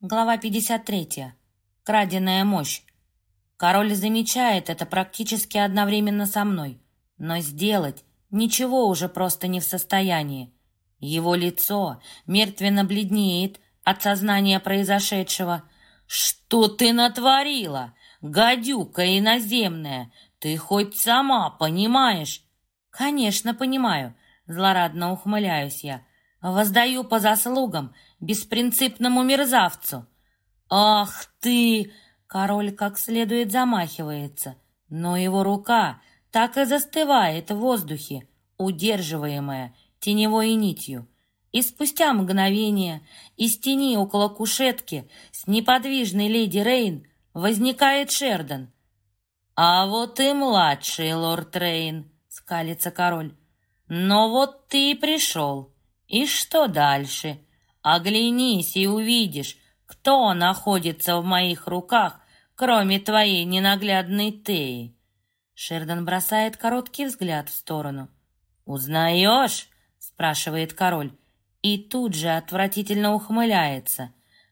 Глава 53. Краденая мощь. Король замечает это практически одновременно со мной, но сделать ничего уже просто не в состоянии. Его лицо мертвенно бледнеет от сознания произошедшего. «Что ты натворила, гадюка иноземная? Ты хоть сама понимаешь?» «Конечно, понимаю», — злорадно ухмыляюсь я. «Воздаю по заслугам беспринципному мерзавцу». «Ах ты!» Король как следует замахивается, но его рука так и застывает в воздухе, удерживаемая теневой нитью. И спустя мгновение из тени около кушетки с неподвижной леди Рейн возникает Шердан. «А вот и младший лорд Рейн», — скалится король. «Но вот ты и пришел. И что дальше? Оглянись и увидишь, кто находится в моих руках, кроме твоей ненаглядной Теи». Шердан бросает короткий взгляд в сторону. «Узнаешь?» — спрашивает король. И тут же отвратительно ухмыляется.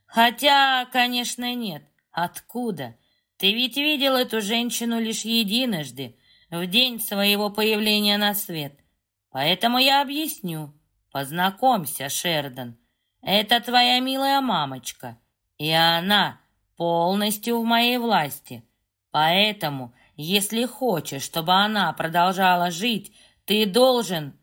«Хотя, конечно, нет. Откуда? Ты ведь видел эту женщину лишь единожды, в день своего появления на свет. Поэтому я объясню. Познакомься, Шердан. Это твоя милая мамочка, и она полностью в моей власти. Поэтому, если хочешь, чтобы она продолжала жить, ты должен...»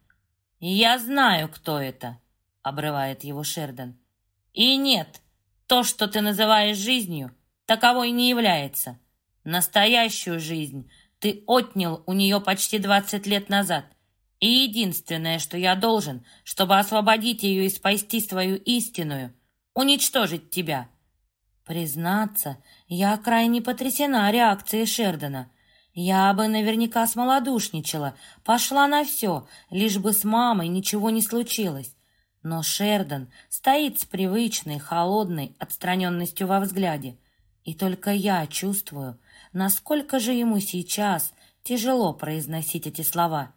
«Я знаю, кто это», — обрывает его Шердан. «И нет, то, что ты называешь жизнью, таковой не является. Настоящую жизнь ты отнял у нее почти 20 лет назад. И единственное, что я должен, чтобы освободить ее и спасти свою истинную, уничтожить тебя». Признаться, я крайне потрясена реакцией Шердана. Я бы наверняка смолодушничала, пошла на все, лишь бы с мамой ничего не случилось. Но Шердан стоит с привычной, холодной отстраненностью во взгляде. И только я чувствую, насколько же ему сейчас тяжело произносить эти слова.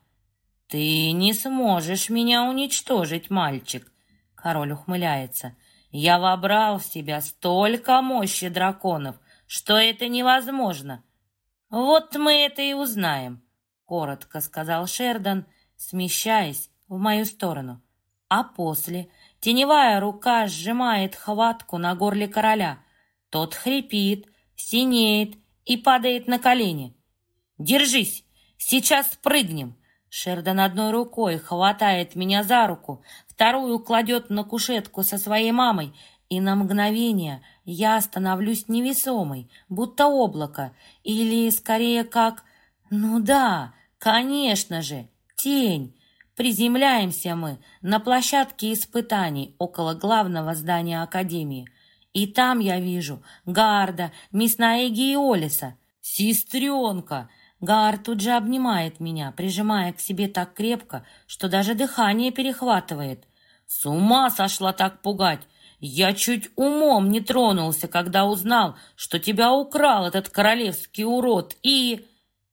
«Ты не сможешь меня уничтожить, мальчик», — король ухмыляется. «Я вобрал в себя столько мощи драконов, что это невозможно». «Вот мы это и узнаем», — коротко сказал Шердан, смещаясь в мою сторону. А после теневая рука сжимает хватку на горле короля. Тот хрипит, синеет и падает на колени. «Держись, сейчас спрыгнем». Шердан одной рукой хватает меня за руку, вторую кладет на кушетку со своей мамой, и на мгновение я становлюсь невесомой, будто облако, или скорее как... Ну да, конечно же, тень. Приземляемся мы на площадке испытаний около главного здания Академии. И там я вижу Гарда, мисс Наэги и Олиса. «Сестренка!» Гар тут же обнимает меня, прижимая к себе так крепко, что даже дыхание перехватывает. «С ума сошла так пугать! Я чуть умом не тронулся, когда узнал, что тебя украл этот королевский урод, и...»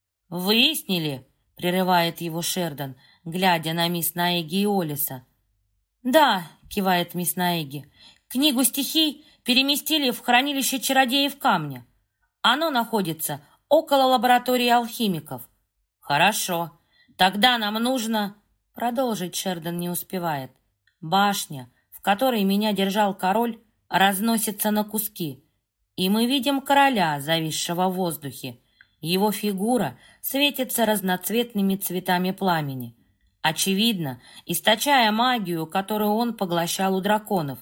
«Выяснили?» — прерывает его Шердан, глядя на мисс Наэги и Олиса. «Да», — кивает мисс Наэги, — «книгу стихий переместили в хранилище чародеев камня. Оно находится около лаборатории алхимиков». «Хорошо, тогда нам нужно...» Продолжить Шердан не успевает. Башня, в которой меня держал король, разносится на куски, и мы видим короля, зависшего в воздухе. Его фигура светится разноцветными цветами пламени, очевидно, источая магию, которую он поглощал у драконов.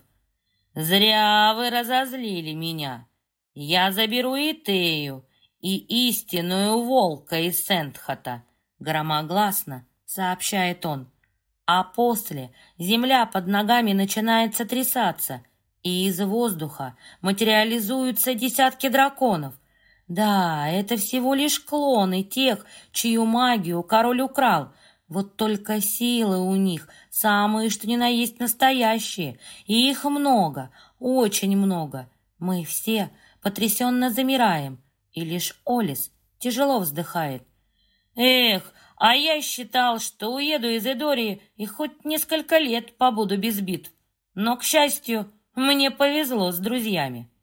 «Зря вы разозлили меня. Я заберу и Тею, и истинную волка из Сентхата», громогласно сообщает он. А после земля под ногами начинает сотрясаться, и из воздуха материализуются десятки драконов. Да, это всего лишь клоны тех, чью магию король украл. Вот только силы у них самые что ни на есть настоящие, и их много, очень много. Мы все потрясенно замираем, и лишь Олис тяжело вздыхает. «Эх, а я считал, что уеду из Эдории и хоть несколько лет побуду без битв. Но, к счастью, Мне повезло с друзьями.